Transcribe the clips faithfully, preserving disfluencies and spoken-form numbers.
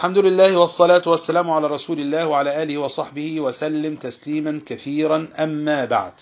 الحمد لله والصلاة والسلام على رسول الله وعلى آله وصحبه وسلم تسليما كثيرا. أما بعد،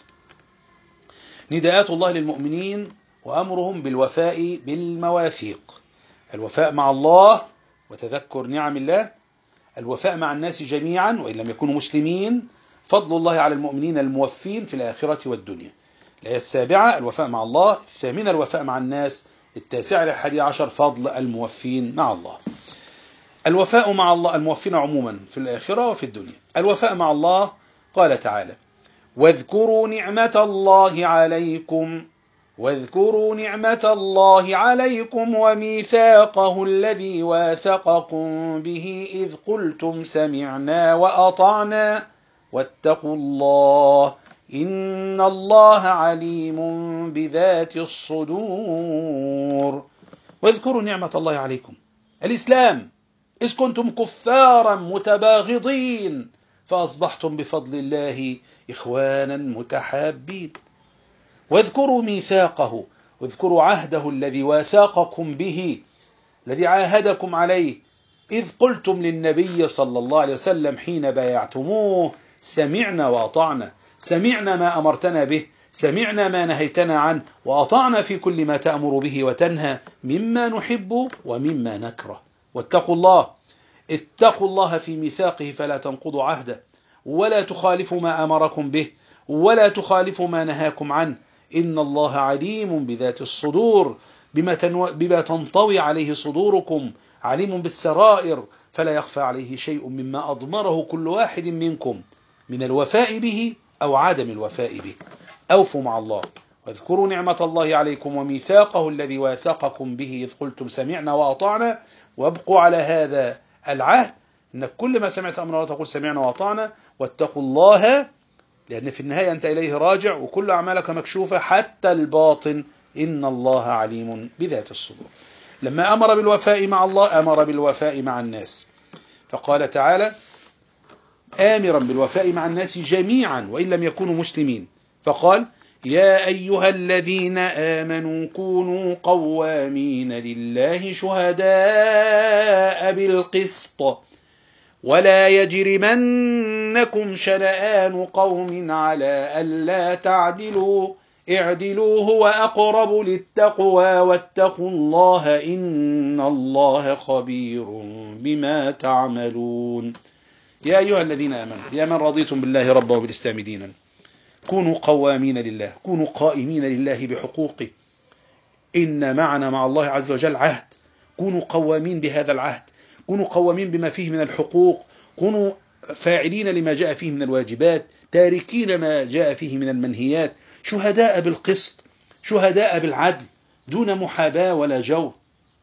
نداءات الله للمؤمنين وأمرهم بالوفاء بالمواثيق: الوفاء مع الله وتذكر نعم الله، الوفاء مع الناس جميعا وإن لم يكونوا مسلمين، فضل الله على المؤمنين الموفين في الآخرة والدنيا. الآية السابعة الوفاء مع الله، الثامنة الوفاء مع الناس، التاسعة إلى الحادية عشر فضل الموفين مع الله. الوفاء مع الله، الموفين عموما في الآخرة وفي الدنيا. الوفاء مع الله، قال تعالى: واذكروا نعمة الله عليكم واذكروا نعمة الله عليكم وميثاقه الذي واثقكم به إذ قلتم سمعنا وأطعنا واتقوا الله إن الله عليم بذات الصدور. واذكروا نعمة الله عليكم، الإسلام، إذ كنتم كفارا متباغضين فأصبحتم بفضل الله إخوانا متحابين. واذكروا ميثاقه، واذكروا عهده الذي واثقكم به، الذي عاهدكم عليه، إذ قلتم للنبي صلى الله عليه وسلم حين بايعتموه: سمعنا وأطعنا، سمعنا ما أمرتنا به، سمعنا ما نهيتنا عنه، وأطعنا في كل ما تأمر به وتنهى مما نحب ومما نكره. واتقوا الله، اتقوا الله في ميثاقه فلا تنقضوا عهده ولا تخالفوا ما أمركم به ولا تخالفوا ما نهاكم عنه إن الله عليم بذات الصدور، بما, تنو... بما تنطوي عليه صدوركم، عليم بالسرائر فلا يخفى عليه شيء مما أضمره كل واحد منكم من الوفاء به أو عدم الوفاء به. أوفوا مع الله. واذكروا نعمة الله عليكم وميثاقه الذي واثقكم به إذ قلتم سمعنا وأطعنا، وابقوا على هذا العهد، إنك كل ما سمعت أمر الله تقول سمعنا وأطعنا. واتقوا الله، لأن في النهاية أنت إليه راجع وكل أعمالك مكشوفة حتى الباطن إن الله عليم بذات الصدور. لما أمر بالوفاء مع الله أمر بالوفاء مع الناس، فقال تعالى آمرا بالوفاء مع الناس جميعا وإن لم يكونوا مسلمين، فقال: يا أيها الذين آمنوا كونوا قوامين لله شهداء بالقسط ولا يجرمنكم شنآن قوم على ألا تعدلوا اعدلوا هو أقرب للتقوى واتقوا الله إن الله خبير بما تعملون. يا أيها الذين آمنوا، يا من رضيتم بالله ربا وبالإسلام دينا، كونوا قوامين لله، كونوا قائمين لله بحقوقه. إن معنا مع الله عز وجل عهد، كونوا قوامين بهذا العهد، كونوا قوامين بما فيه من الحقوق، كونوا فاعلين لما جاء فيه من الواجبات، تاركين ما جاء فيه من المنهيات، شهداء بالقسط، شهداء بالعدل دون محاباة ولا جور.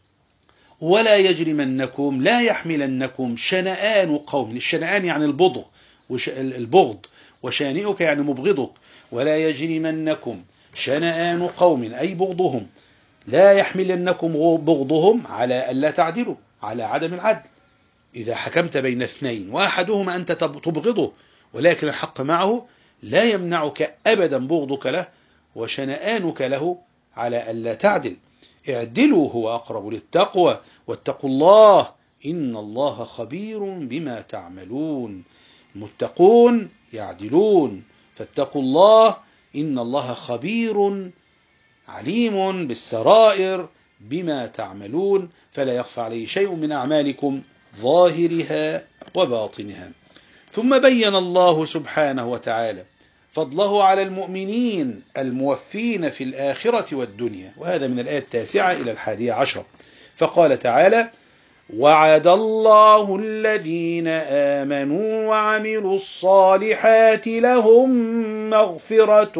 ولا يجرمنكم، لا يحملنكم شنآن قوم، الشنآن يعني البغض البغض وشانئك يعني مبغضك. ولا يجرمنكم شنآن قوم أي بغضهم، لا يحملنكم بغضهم على ألا تعدلوا، على عدم العدل. إذا حكمت بين اثنين وأحدهما أنت تبغضه ولكن الحق معه، لا يمنعك أبدا بغضك له وشنآنك له على ألا تعدل. اعدلوا هو أقرب للتقوى واتقوا الله إن الله خبير بما تعملون. المتقون يعدلون، فاتقوا الله إن الله خبير عليم بالسرائر بما تعملون فلا يخفى عليه شيء من أعمالكم ظاهرها وباطنها. ثم بين الله سبحانه وتعالى فضله على المؤمنين الموفين في الآخرة والدنيا، وهذا من الآية التاسعة إلى الحادية عشر، فقال تعالى: وعد الله الذين آمنوا وعملوا الصالحات لهم مغفرة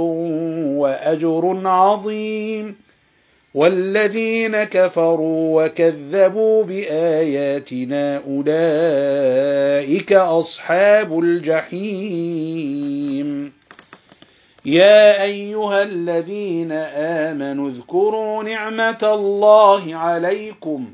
وأجر عظيم والذين كفروا وكذبوا بآياتنا أولئك أصحاب الجحيم. يا أيها الذين آمنوا اذكروا نعمة الله عليكم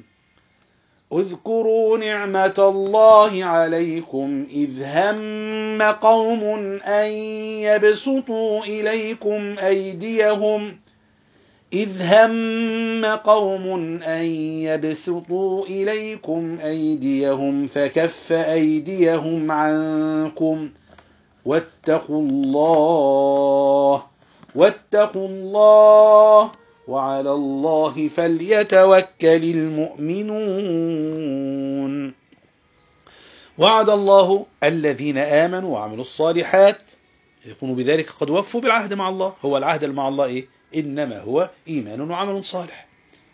اذكروا نعمة الله عليكم إذ هم قوم أن يبسطوا إليكم أيديهم إذ هم قوم أن يبسطوا إليكم أيديهم فكف أيديهم عنكم واتقوا الله واتقوا الله وعلى الله فليتوكل المؤمنون. وعد الله الذين آمنوا وعملوا الصالحات يكونوا بذلك قد وفوا بالعهد مع الله. هو العهد مع الله إيه؟ إنما هو إيمان وعمل صالح.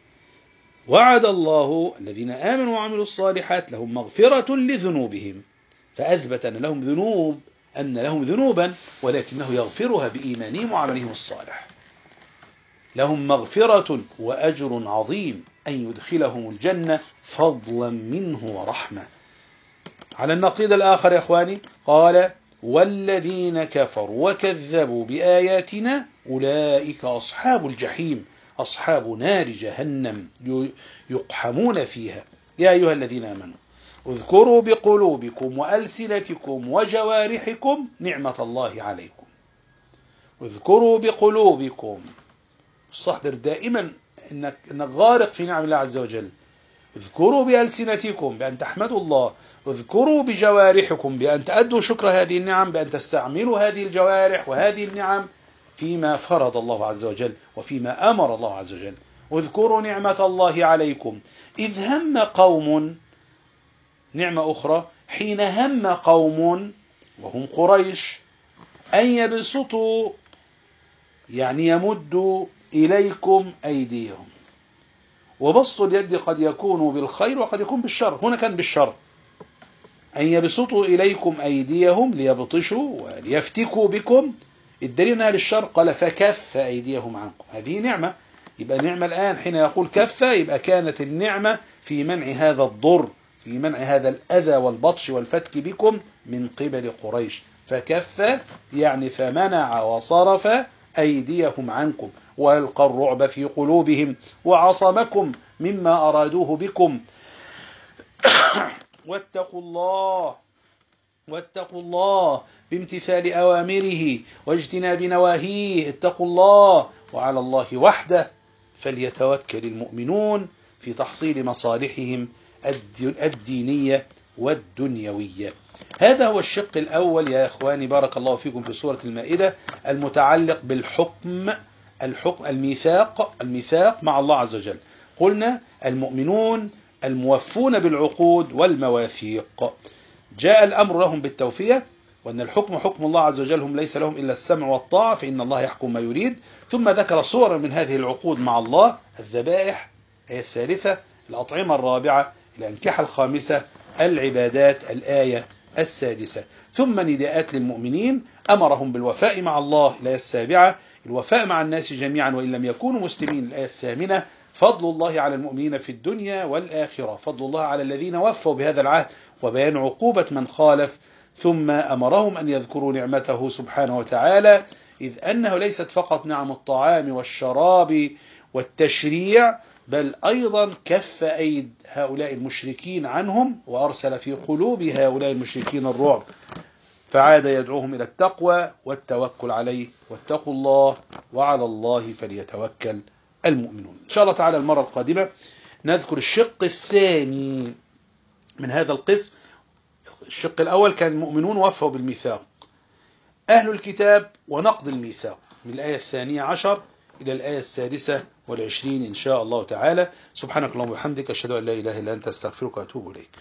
وعد الله الذين آمنوا وعملوا الصالحات لهم مغفرة لذنوبهم، فأثبت أن لهم ذنوب أن لهم ذنوبا ولكنه يغفرها بإيمانهم وعملهم الصالح. لهم مغفرة وأجر عظيم أن يدخلهم الجنة فضلا منه ورحمة. على النقيض الآخر يا أخواني قال والذين كفروا وكذبوا بآياتنا أولئك أصحاب الجحيم أصحاب نار جهنم يقحمون فيها. يا أيها الذين آمنوا اذكروا بقلوبكم وألسنتكم وجوارحكم نعمة الله عليكم. اذكروا بقلوبكم، استحضر دائما إنك, إنك غارق في نعم الله عز وجل. اذكروا بألسنتكم بأن تحمدوا الله، اذكروا بجوارحكم بأن تأدوا شكر هذه النعم، بأن تستعملوا هذه الجوارح وهذه النعم فيما فرض الله عز وجل وفيما أمر الله عز وجل. اذكروا نعمة الله عليكم إذ هم قوم، نعمة أخرى، حين هم قوم وهم قريش أن يبسطوا يعني يمدوا إليكم أيديهم. وبسط اليد قد يكون بالخير وقد يكون بالشر، هنا كان بالشر. أن يبسطوا إليكم أيديهم ليبطشوا وليفتكوا بكم، الدليل أنها للشر. قال فكف أيديهم عنكم، هذه نعمة. يبقى نعمة الآن حين يقول كف يبقى كانت النعمة في منع هذا الضر، في منع هذا الأذى والبطش والفتك بكم من قبل قريش. فكف يعني فمنع وصرف أيديهم عنكم وألقى الرعب في قلوبهم وعصمكم مما أرادوه بكم. واتقوا الله واتقوا الله بامتثال أوامره واجتناب نواهيه. اتقوا الله وعلى الله وحده فليتوكل المؤمنون في تحصيل مصالحهم الدينية والدنيوية. هذا هو الشق الأول يا إخواني بارك الله فيكم في سورة المائدة المتعلق بالحكم، الحكم الميثاق الميثاق مع الله عز وجل. قلنا المؤمنون الموفون بالعقود والمواثيق جاء الأمر لهم بالتوفية، وأن الحكم حكم الله عز وجل، هم ليس لهم إلا السمع والطاعة فإن الله يحكم ما يريد. ثم ذكر صورا من هذه العقود مع الله: الذبائح الآية الثالثة، الأطعمة الرابعة، الأنكحة الخامسة، العبادات الآية السادسة. ثم نداءات للمؤمنين أمرهم بالوفاء مع الله الآية السابعة، الوفاء مع الناس جميعا وإن لم يكونوا مسلمين الآية الثامنة، فضل الله على المؤمنين في الدنيا والآخرة، فضل الله على الذين وفوا بهذا العهد، وبيان عقوبة من خالف. ثم أمرهم أن يذكروا نعمته سبحانه وتعالى، إذ أنه ليست فقط نعم الطعام والشراب والتشريع، بل أيضا كف أيد هؤلاء المشركين عنهم وأرسل في قلوب هؤلاء المشركين الرعب، فعاد يدعوهم إلى التقوى والتوكل عليه. واتقوا الله وعلى الله فليتوكل المؤمنون. إن شاء الله تعالى المرة القادمة نذكر الشق الثاني من هذا القسم. الشق الأول كان المؤمنون وفوا بالميثاق، أهل الكتاب ونقض الميثاق، من الآية الثانية عشر إلى الآية السادسة والعشرين إن شاء الله تعالى. سبحانك اللهم وبحمدك، أشهد أن لا إله إلا أنت، أستغفرك وأتوب إليك.